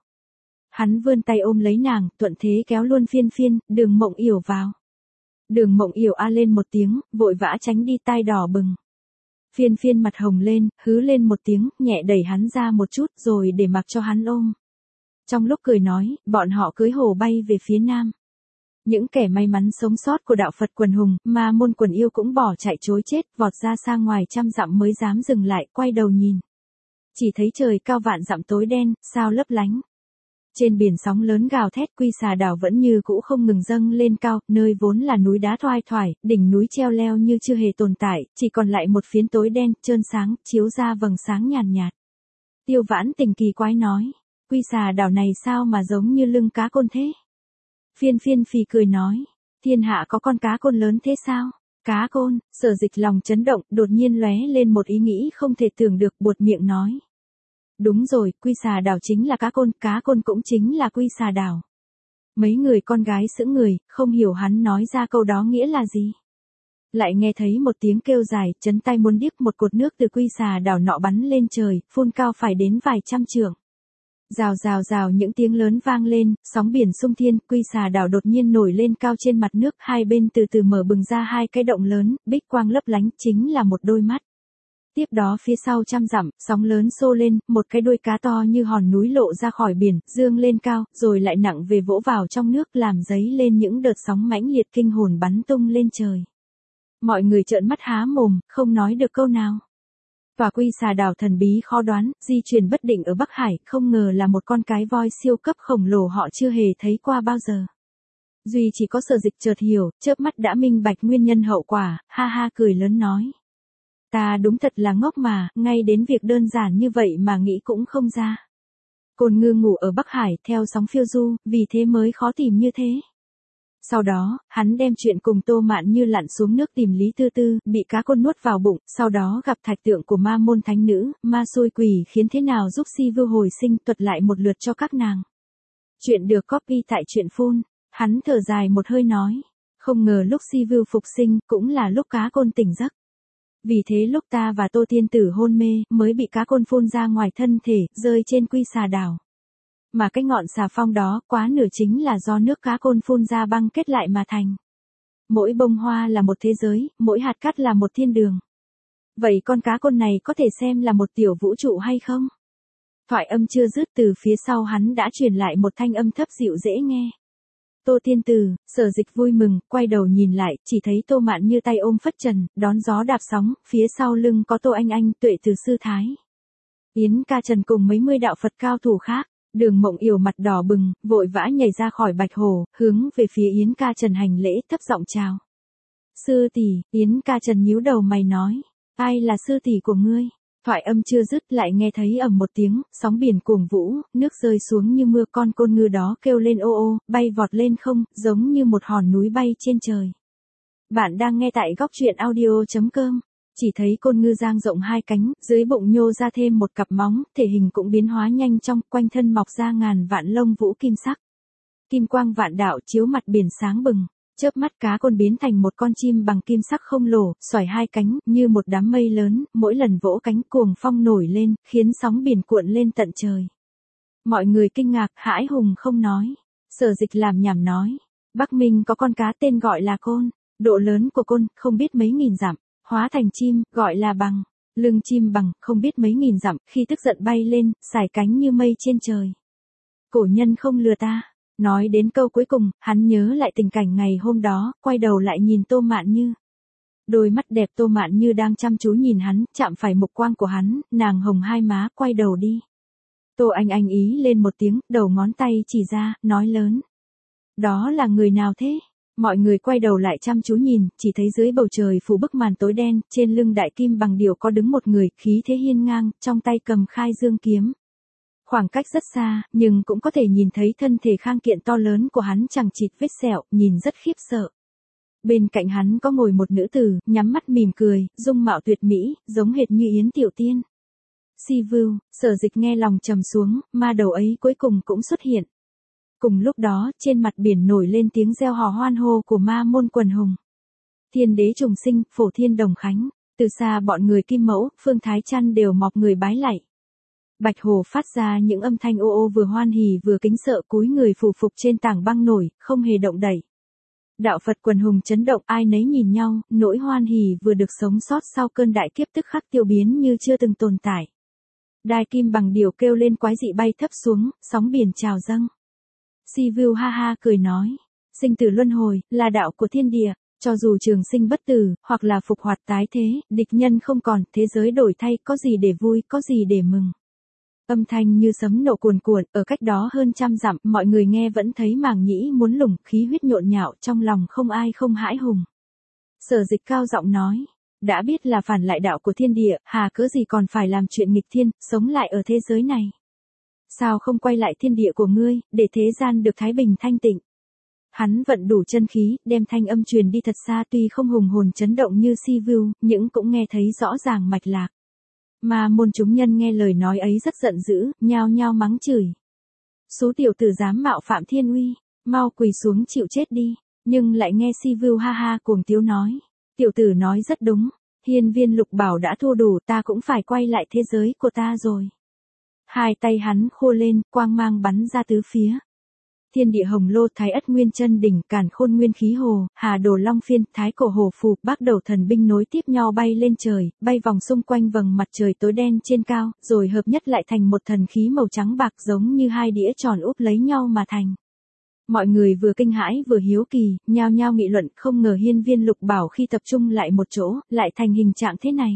Hắn vươn tay ôm lấy nàng, thuận thế kéo luôn Phiên Phiên, Đường Mộng Yểu vào. Đường Mộng Yểu a lên một tiếng, vội vã tránh đi, tai đỏ bừng. Phiên Phiên mặt hồng lên, hứ lên một tiếng, nhẹ đẩy hắn ra một chút rồi để mặc cho hắn ôm. Trong lúc cười nói, bọn họ cưỡi hổ bay về phía nam. Những kẻ may mắn sống sót của đạo Phật quần hùng, mà môn quần yêu cũng bỏ chạy trối chết, vọt ra xa ngoài trăm dặm mới dám dừng lại, quay đầu nhìn. Chỉ thấy trời cao vạn dặm tối đen, sao lấp lánh. Trên biển sóng lớn gào thét, Quy Xà đảo vẫn như cũ không ngừng dâng lên cao, nơi vốn là núi đá thoai thoải, đỉnh núi treo leo như chưa hề tồn tại, chỉ còn lại một phiến tối đen, trơn sáng, chiếu ra vầng sáng nhàn nhạt. Tiêu Vãn Tình kỳ quái nói, Quy Xà đảo này sao mà giống như lưng cá côn thế? Phiên Phiên phì cười nói, thiên hạ có con cá côn lớn thế sao? Cá côn, Sở Dịch lòng chấn động, đột nhiên lóe lên một ý nghĩ không thể tưởng được, buột miệng nói. Đúng rồi, Quy Xà đảo chính là cá côn cũng chính là Quy Xà đảo. Mấy người con gái sững người, không hiểu hắn nói ra câu đó nghĩa là gì. Lại nghe thấy một tiếng kêu dài, chấn tai muốn điếc, một cột nước từ Quy Xà đảo nọ bắn lên trời, phun cao phải đến vài trăm trượng. Rào rào rào những tiếng lớn vang lên, sóng biển xung thiên, Quy Xà đảo đột nhiên nổi lên cao trên mặt nước, hai bên từ từ mở bừng ra hai cái động lớn, bích quang lấp lánh, chính là một đôi mắt. Tiếp đó phía sau trăm dặm, sóng lớn xô lên, một cái đuôi cá to như hòn núi lộ ra khỏi biển, dương lên cao, rồi lại nặng về vỗ vào trong nước, làm dấy lên những đợt sóng mãnh liệt kinh hồn bắn tung lên trời. Mọi người trợn mắt há mồm, không nói được câu nào. Tòa Quy Xà đảo thần bí khó đoán, di chuyển bất định ở Bắc Hải, không ngờ là một con cái voi siêu cấp khổng lồ họ chưa hề thấy qua bao giờ. Duy chỉ có Sở Dịch chợt hiểu, chớp mắt đã minh bạch nguyên nhân hậu quả, ha ha cười lớn nói. Ta đúng thật là ngốc mà, ngay đến việc đơn giản như vậy mà nghĩ cũng không ra. Côn Ngư ngủ ở Bắc Hải theo sóng phiêu du, vì thế mới khó tìm như thế. Sau đó, hắn đem chuyện cùng Tô Mạn Như lặn xuống nước tìm Lý Tư Tư, bị cá côn nuốt vào bụng, sau đó gặp thạch tượng của ma môn thánh nữ, ma xôi quỷ khiến thế nào giúp Si Vưu hồi sinh, thuật lại một lượt cho các nàng. Chuyện được copy tại truyện phun. Hắn thở dài một hơi nói, không ngờ lúc Si Vưu phục sinh cũng là lúc cá côn tỉnh giấc. Vì thế lúc ta và Tô Tiên Tử hôn mê, mới bị cá côn phun ra ngoài thân thể, rơi trên quy xà đảo. Mà cái ngọn xà phong đó, quá nửa chính là do nước cá côn phun ra băng kết lại mà thành. Mỗi bông hoa là một thế giới, mỗi hạt cát là một thiên đường. Vậy con cá côn này có thể xem là một tiểu vũ trụ hay không? Thoại âm chưa dứt, từ phía sau hắn đã truyền lại một thanh âm thấp dịu dễ nghe. Tô Tiên Tử, Sở Dịch vui mừng, quay đầu nhìn lại, chỉ thấy Tô Mạn Như tay ôm phất trần, đón gió đạp sóng, phía sau lưng có Tô Anh, Tuệ Từ sư thái. Yến Ca Trần cùng mấy mươi đạo Phật cao thủ khác. Đường Mộng Yểu mặt đỏ bừng, vội vã nhảy ra khỏi bạch hồ, hướng về phía Yến Ca Trần hành lễ, thấp giọng chào. Sư tỷ. Yến Ca Trần nhíu đầu mày nói, ai là sư tỷ của ngươi? Thoại âm chưa dứt lại nghe thấy ầm một tiếng, sóng biển cuồng vũ, nước rơi xuống như mưa, con côn ngư đó kêu lên ô ô, bay vọt lên không, giống như một hòn núi bay trên trời. Bạn đang nghe tại góc truyện audio.com. Chỉ thấy côn ngư dang rộng hai cánh, dưới bụng nhô ra thêm một cặp móng, thể hình cũng biến hóa nhanh trong, quanh thân mọc ra ngàn vạn lông vũ kim sắc. Kim quang vạn đạo chiếu mặt biển sáng bừng, chớp mắt cá côn biến thành một con chim bằng kim sắc không lỗ, xoải hai cánh, như một đám mây lớn, mỗi lần vỗ cánh cuồng phong nổi lên, khiến sóng biển cuộn lên tận trời. Mọi người kinh ngạc, hãi hùng không nói. Sở Dịch làm nhảm nói, Bắc Minh có con cá tên gọi là côn, độ lớn của côn, không biết mấy nghìn dặm. Hóa thành chim, gọi là bằng. Lưng chim bằng, không biết mấy nghìn dặm, khi tức giận bay lên, sải cánh như mây trên trời. Cổ nhân không lừa ta. Nói đến câu cuối cùng, hắn nhớ lại tình cảnh ngày hôm đó, quay đầu lại nhìn Tô Mạn Như. Đôi mắt đẹp Tô Mạn Như đang chăm chú nhìn hắn, chạm phải mục quang của hắn, nàng hồng hai má, quay đầu đi. Tô Anh ý lên một tiếng, đầu ngón tay chỉ ra, nói lớn. Đó là người nào thế? Mọi người quay đầu lại chăm chú nhìn, chỉ thấy dưới bầu trời phủ bức màn tối đen, trên lưng đại kim bằng điểu có đứng một người, khí thế hiên ngang, trong tay cầm khai dương kiếm. Khoảng cách rất xa, nhưng cũng có thể nhìn thấy thân thể khang kiện to lớn của hắn chẳng chịt vết sẹo, nhìn rất khiếp sợ. Bên cạnh hắn có ngồi một nữ tử, nhắm mắt mỉm cười, dung mạo tuyệt mỹ, giống hệt như Yến Tiểu Tiên. Si Vưu, Sở Dịch nghe lòng trầm xuống, ma đầu ấy cuối cùng cũng xuất hiện. Cùng lúc đó, trên mặt biển nổi lên tiếng reo hò hoan hô của ma môn quần hùng. Thiên đế trùng sinh, phổ thiên đồng khánh, từ xa bọn người Kim Mẫu, Phương Thái Chăn đều mọc người bái lạy. Bạch hồ phát ra những âm thanh ô ô vừa hoan hỉ vừa kính sợ, cúi người phủ phục trên tảng băng nổi, không hề động đậy. Đạo Phật quần hùng chấn động, ai nấy nhìn nhau, nỗi hoan hỉ vừa được sống sót sau cơn đại kiếp tức khắc tiêu biến như chưa từng tồn tại. Đai kim bằng điểu kêu lên quái dị bay thấp xuống, sóng biển trào dâng. Si Vưu ha ha cười nói, sinh tử luân hồi, là đạo của thiên địa, cho dù trường sinh bất tử, hoặc là phục hoạt tái thế, địch nhân không còn, thế giới đổi thay, có gì để vui, có gì để mừng. Âm thanh như sấm nổ cuồn cuộn, ở cách đó hơn trăm dặm, mọi người nghe vẫn thấy màng nhĩ muốn lủng, khí huyết nhộn nhạo, trong lòng không ai không hãi hùng. Sở Dịch cao giọng nói, đã biết là phản lại đạo của thiên địa, hà cớ gì còn phải làm chuyện nghịch thiên, sống lại ở thế giới này. Sao không quay lại thiên địa của ngươi, để thế gian được thái bình thanh tịnh. Hắn vận đủ chân khí, đem thanh âm truyền đi thật xa, tuy không hùng hồn chấn động như Si Vưu, nhưng cũng nghe thấy rõ ràng mạch lạc. Mà môn chúng nhân nghe lời nói ấy rất giận dữ, nhao nhao mắng chửi. Số tiểu tử dám mạo phạm thiên uy, mau quỳ xuống chịu chết đi. Nhưng lại nghe Si Vưu ha ha cuồng tiếu nói, tiểu tử nói rất đúng, hiên viên lục bảo đã thua đủ, ta cũng phải quay lại thế giới của ta rồi. Hai tay hắn khô lên, quang mang bắn ra tứ phía. Thiên địa hồng lô, thái ất nguyên chân đỉnh, càn khôn nguyên khí hồ, hà đồ long phiên, thái cổ hồ phù, bác đầu thần binh nối tiếp nhau bay lên trời, bay vòng xung quanh vầng mặt trời tối đen trên cao, rồi hợp nhất lại thành một thần khí màu trắng bạc giống như hai đĩa tròn úp lấy nhau mà thành. Mọi người vừa kinh hãi vừa hiếu kỳ, nhao nhao nghị luận, không ngờ hiên viên lục bảo khi tập trung lại một chỗ, lại thành hình trạng thế này.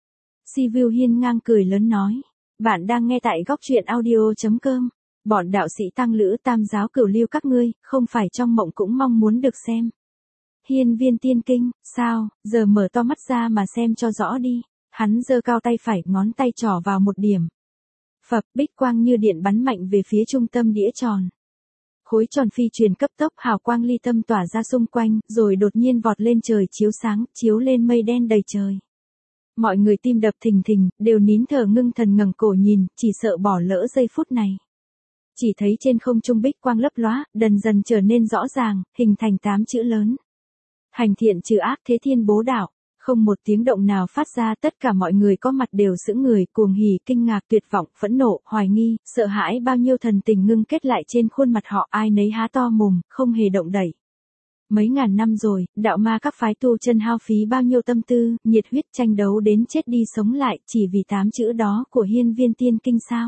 Si Vưu hiên ngang cười lớn nói, bạn đang nghe tại góc truyện audio.com. Bọn đạo sĩ tăng lữ tam giáo cửu lưu các ngươi, không phải trong mộng cũng mong muốn được xem. Hiên viên tiên kinh, sao, giờ mở to mắt ra mà xem cho rõ đi. Hắn giơ cao tay phải, ngón tay trỏ vào một điểm. Phập, bích quang như điện bắn mạnh về phía trung tâm đĩa tròn. Khối tròn phi truyền cấp tốc, hào quang ly tâm tỏa ra xung quanh, rồi đột nhiên vọt lên trời chiếu sáng, chiếu lên mây đen đầy trời. Mọi người tim đập thình thình, đều nín thở ngưng thần ngẩng cổ nhìn, chỉ sợ bỏ lỡ giây phút này. Chỉ thấy trên không trung bích quang lấp lóa, dần dần trở nên rõ ràng, hình thành 8 chữ lớn. Hành thiện trừ ác, thế thiên bố đạo. Không một tiếng động nào phát ra, tất cả mọi người có mặt đều sững người, cuồng hỉ, kinh ngạc, tuyệt vọng, phẫn nộ, hoài nghi, sợ hãi, bao nhiêu thần tình ngưng kết lại trên khuôn mặt họ, ai nấy há to mồm, không hề động đậy. Mấy ngàn năm rồi, đạo ma các phái tu chân hao phí bao nhiêu tâm tư, nhiệt huyết tranh đấu đến chết đi sống lại, chỉ vì 8 chữ đó của Hiên Viên Tiên Kinh sao?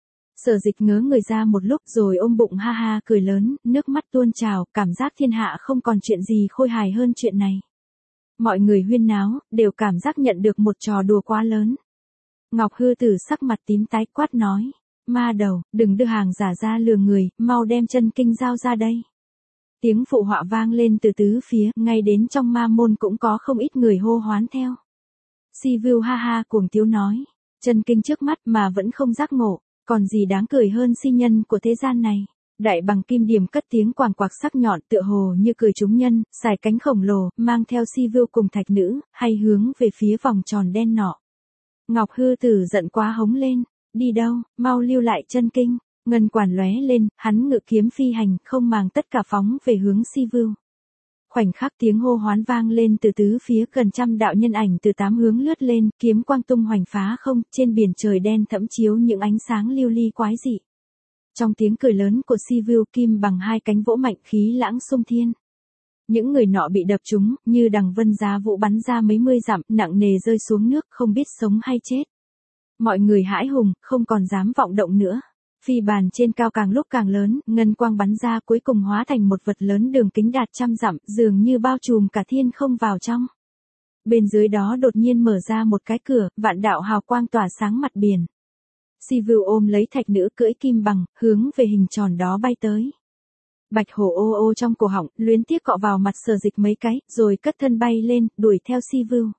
Sở Dịch ngớ người ra một lúc rồi ôm bụng ha ha cười lớn, nước mắt tuôn trào, cảm giác thiên hạ không còn chuyện gì khôi hài hơn chuyện này. Mọi người huyên náo, đều cảm giác nhận được một trò đùa quá lớn. Ngọc Hư Tử sắc mặt tím tái quát nói, ma đầu, đừng đưa hàng giả ra lừa người, mau đem chân kinh giao ra đây. Tiếng phụ họa vang lên từ tứ phía, ngay đến trong ma môn cũng có không ít người hô hoán theo. Si Vưu ha ha cuồng tiếu nói, chân kinh trước mắt mà vẫn không giác ngộ, còn gì đáng cười hơn si nhân của thế gian này. Đại bằng kim điểm cất tiếng quàng quạc sắc nhọn tựa hồ như cười trúng nhân, xài cánh khổng lồ, mang theo Si Vưu cùng thạch nữ, hay hướng về phía vòng tròn đen nọ. Ngọc Hư Tử giận quá hống lên, đi đâu, mau lưu lại chân kinh. Ngân quản lóe lên, hắn ngự kiếm phi hành, không màng tất cả phóng về hướng Si Vưu. Khoảnh khắc tiếng hô hoán vang lên từ tứ phía, gần trăm đạo nhân ảnh từ 8 hướng lướt lên, kiếm quang tung hoành phá không, trên biển trời đen thẫm chiếu những ánh sáng lưu ly quái dị. Trong tiếng cười lớn của Si Vưu, kim bằng 2 cánh vỗ mạnh, khí lãng xung thiên. Những người nọ bị đập trúng, như đằng vân giá vũ bắn ra mấy mươi dặm, nặng nề rơi xuống nước, không biết sống hay chết. Mọi người hãi hùng, không còn dám vọng động nữa. Phi bàn trên cao càng lúc càng lớn, ngân quang bắn ra cuối cùng hóa thành một vật lớn đường kính đạt trăm dặm, dường như bao trùm cả thiên không vào trong. Bên dưới đó đột nhiên mở ra một cái cửa, vạn đạo hào quang tỏa sáng mặt biển. Si Vưu ôm lấy thạch nữ cưỡi kim bằng, hướng về hình tròn đó bay tới. Bạch hổ ô ô trong cổ họng, luyến tiếc cọ vào mặt Sở Dịch mấy cái, rồi cất thân bay lên, đuổi theo Si Vưu.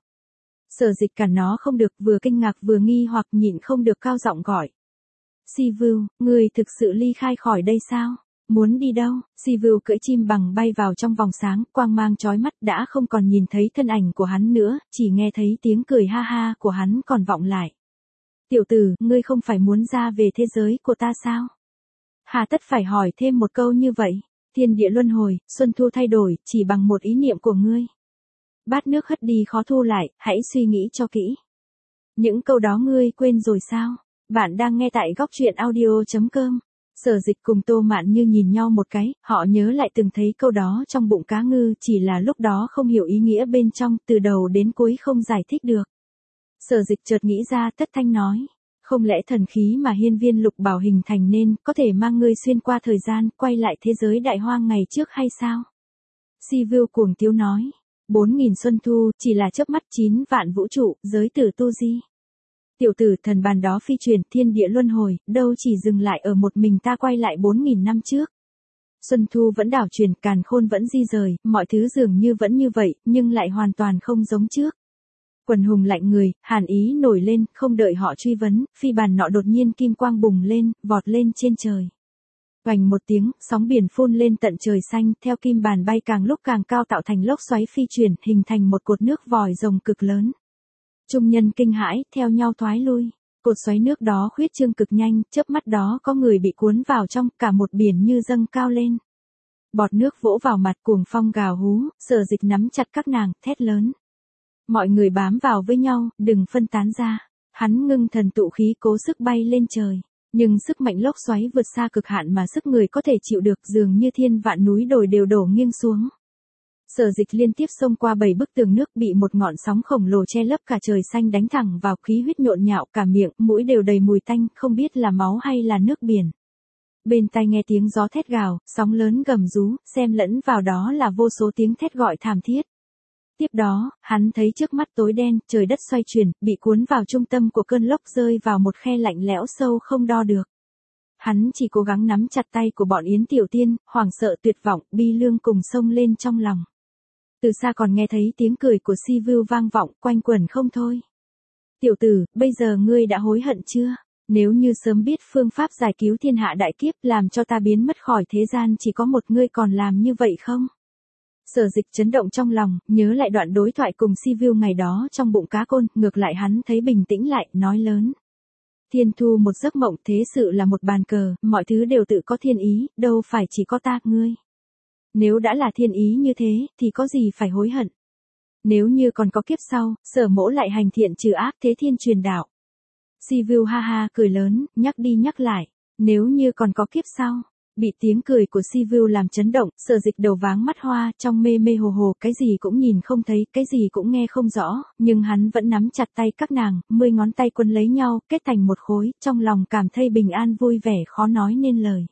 Sở Dịch cản nó không được, vừa kinh ngạc vừa nghi hoặc nhịn không được cao giọng gọi. Si Vưu, ngươi thực sự ly khai khỏi đây sao? Muốn đi đâu? Si Vưu cưỡi chim bằng bay vào trong vòng sáng, quang mang chói mắt, đã không còn nhìn thấy thân ảnh của hắn nữa, chỉ nghe thấy tiếng cười ha ha của hắn còn vọng lại. Tiểu tử, ngươi không phải muốn ra về thế giới của ta sao? Hà tất phải hỏi thêm một câu như vậy? Thiên địa luân hồi, xuân thu thay đổi, chỉ bằng một ý niệm của ngươi. Bát nước hất đi khó thu lại, hãy suy nghĩ cho kỹ. Những câu đó ngươi quên rồi sao? Bạn đang nghe tại góc truyện audio.com. Sở Dịch cùng Tô Mạn Như nhìn nhau một cái, họ nhớ lại từng thấy câu đó trong bụng cá ngư, chỉ là lúc đó không hiểu ý nghĩa bên trong, từ đầu đến cuối không giải thích được. Sở Dịch chợt nghĩ ra, thất thanh nói, không lẽ thần khí mà Hiên Viên Lục Bảo hình thành nên, có thể mang ngươi xuyên qua thời gian, quay lại thế giới đại hoang ngày trước hay sao? Si Vưu cuồng tiếu nói, 4.000 xuân thu, chỉ là chớp mắt 9 vạn vũ trụ, giới tử tu di. Tiểu tử, thần bàn đó phi truyền, thiên địa luân hồi, đâu chỉ dừng lại ở một mình ta quay lại 4.000 năm trước. Xuân thu vẫn đảo truyền, càn khôn vẫn di rời, mọi thứ dường như vẫn như vậy, nhưng lại hoàn toàn không giống trước. Quần hùng lạnh người, hàn ý nổi lên, không đợi họ truy vấn, phi bàn nọ đột nhiên kim quang bùng lên, vọt lên trên trời. Oành một tiếng, sóng biển phun lên tận trời xanh, theo kim bàn bay càng lúc càng cao tạo thành lốc xoáy phi chuyển, hình thành một cột nước vòi rồng cực lớn. Trung nhân kinh hãi, theo nhau thoái lui. Cột xoáy nước đó khuyết trương cực nhanh, chớp mắt đó có người bị cuốn vào trong, cả một biển như dâng cao lên. Bọt nước vỗ vào mặt, cuồng phong gào hú, Sở Dịch nắm chặt các nàng, thét lớn. Mọi người bám vào với nhau, đừng phân tán ra. Hắn ngưng thần tụ khí cố sức bay lên trời. Nhưng sức mạnh lốc xoáy vượt xa cực hạn mà sức người có thể chịu được, dường như thiên vạn núi đồi đều đổ nghiêng xuống. Sở Dịch liên tiếp xông qua 7 bức tường nước, bị một ngọn sóng khổng lồ che lấp cả trời xanh đánh thẳng vào, khí huyết nhộn nhạo cả miệng, mũi đều đầy mùi tanh, không biết là máu hay là nước biển. Bên tai nghe tiếng gió thét gào, sóng lớn gầm rú, xen lẫn vào đó là vô số tiếng thét gọi thảm thiết. Tiếp đó, hắn thấy trước mắt tối đen, trời đất xoay chuyển, bị cuốn vào trung tâm của cơn lốc, rơi vào một khe lạnh lẽo sâu không đo được. Hắn chỉ cố gắng nắm chặt tay của bọn Yến Tiểu Tiên, hoảng sợ tuyệt vọng, bi lương cùng xông lên trong lòng. Từ xa còn nghe thấy tiếng cười của Si Vưu vang vọng, quanh quẩn không thôi. Tiểu tử, bây giờ ngươi đã hối hận chưa? Nếu như sớm biết phương pháp giải cứu thiên hạ đại kiếp làm cho ta biến mất khỏi thế gian chỉ có một ngươi còn làm như vậy không? Sở Dịch chấn động trong lòng, nhớ lại đoạn đối thoại cùng Sivu ngày đó trong bụng cá côn, ngược lại hắn thấy bình tĩnh lại, nói lớn. Thiên thu một giấc mộng, thế sự là một bàn cờ, mọi thứ đều tự có thiên ý, đâu phải chỉ có ta, ngươi. Nếu đã là thiên ý như thế, thì có gì phải hối hận? Nếu như còn có kiếp sau, Sở Mỗ lại hành thiện trừ ác, thế thiên truyền đạo. Sivu ha ha cười lớn, nhắc đi nhắc lại, nếu như còn có kiếp sau. Bị tiếng cười của Sivu làm chấn động, Sở Dịch đầu váng mắt hoa, trong mê mê hồ hồ, cái gì cũng nhìn không thấy, cái gì cũng nghe không rõ, nhưng hắn vẫn nắm chặt tay các nàng, 10 ngón tay quấn lấy nhau, kết thành một khối, trong lòng cảm thấy bình an vui vẻ khó nói nên lời.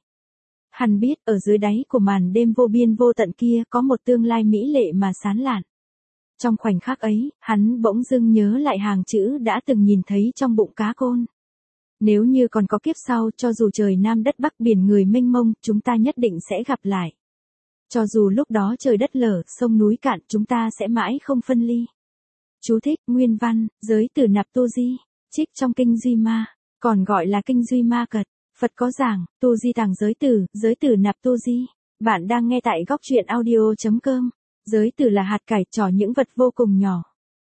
Hắn biết, ở dưới đáy của màn đêm vô biên vô tận kia, có một tương lai mỹ lệ mà sáng lạn. Trong khoảnh khắc ấy, hắn bỗng dưng nhớ lại hàng chữ đã từng nhìn thấy trong bụng cá côn. Nếu như còn có kiếp sau, cho dù trời Nam đất Bắc biển người mênh mông, chúng ta nhất định sẽ gặp lại. Cho dù lúc đó trời đất lở, sông núi cạn, chúng ta sẽ mãi không phân ly. Chú thích, nguyên văn, giới từ Nạp Tu Di, trích trong kinh Duy Ma, còn gọi là kinh Duy Ma Cật. Phật có giảng, Tu Di tàng giới từ Nạp Tu Di. Bạn đang nghe tại góc truyện audio.com. Giới từ là hạt cải trỏ những vật vô cùng nhỏ.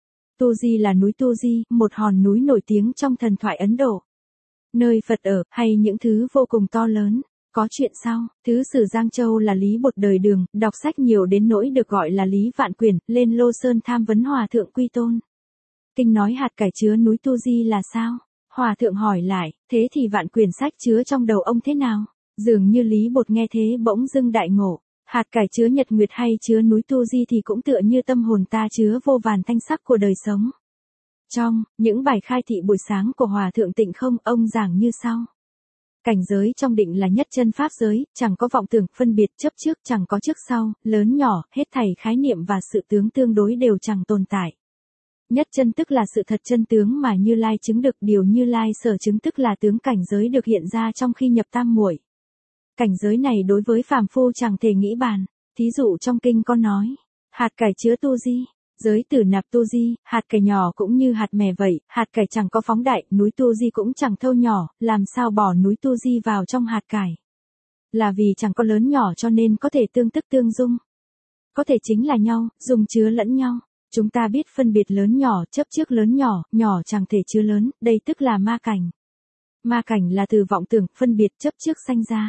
Tu Di là núi Tu Di, một hòn núi nổi tiếng trong thần thoại Ấn Độ. Nơi Phật ở, hay những thứ vô cùng to lớn. Có chuyện sau, thứ sử Giang Châu là Lý Bột đời Đường, đọc sách nhiều đến nỗi được gọi là Lý Vạn Quyển, lên Lô Sơn tham vấn Hòa Thượng Quy Tôn. Kinh nói hạt cải chứa núi Tu Di là sao? Hòa Thượng hỏi lại, thế thì Vạn Quyển sách chứa trong đầu ông thế nào? Dường như Lý Bột nghe thế bỗng dưng đại ngộ. Hạt cải chứa nhật nguyệt hay chứa núi Tu Di thì cũng tựa như tâm hồn ta chứa vô vàn thanh sắc của đời sống. Trong những bài khai thị buổi sáng của Hòa Thượng Tịnh Không, ông giảng như sau. Cảnh giới trong định là nhất chân pháp giới, chẳng có vọng tưởng, phân biệt, chấp trước, chẳng có trước sau, lớn nhỏ, hết thảy khái niệm và sự tướng tương đối đều chẳng tồn tại. Nhất chân tức là sự thật chân tướng mà Như Lai chứng được, điều Như Lai sở chứng tức là tướng cảnh giới được hiện ra trong khi nhập tam muội. Cảnh giới này đối với phàm phu chẳng thể nghĩ bàn. Thí dụ trong kinh có nói, hạt cải chứa Tu Di, giới từ Nạp Tu Di, hạt cải nhỏ cũng như hạt mè vậy, hạt cải chẳng có phóng đại, núi Tu Di cũng chẳng thâu nhỏ, làm sao bỏ núi Tu Di vào trong hạt cải? Là vì chẳng có lớn nhỏ cho nên có thể tương tức tương dung. Có thể chính là nhau, dùng chứa lẫn nhau. Chúng ta biết phân biệt lớn nhỏ, chấp trước lớn nhỏ, nhỏ chẳng thể chứa lớn, đây tức là ma cảnh. Ma cảnh là từ vọng tưởng, phân biệt, chấp trước sanh ra.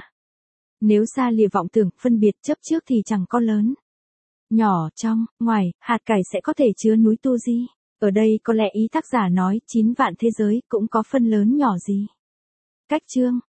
Nếu xa lìa vọng tưởng, phân biệt, chấp trước thì chẳng có lớn. Nhỏ, trong, ngoài, hạt cải sẽ có thể chứa núi Tu Di. Ở đây có lẽ ý tác giả nói 9 vạn thế giới cũng có phân lớn nhỏ gì. Cách chương,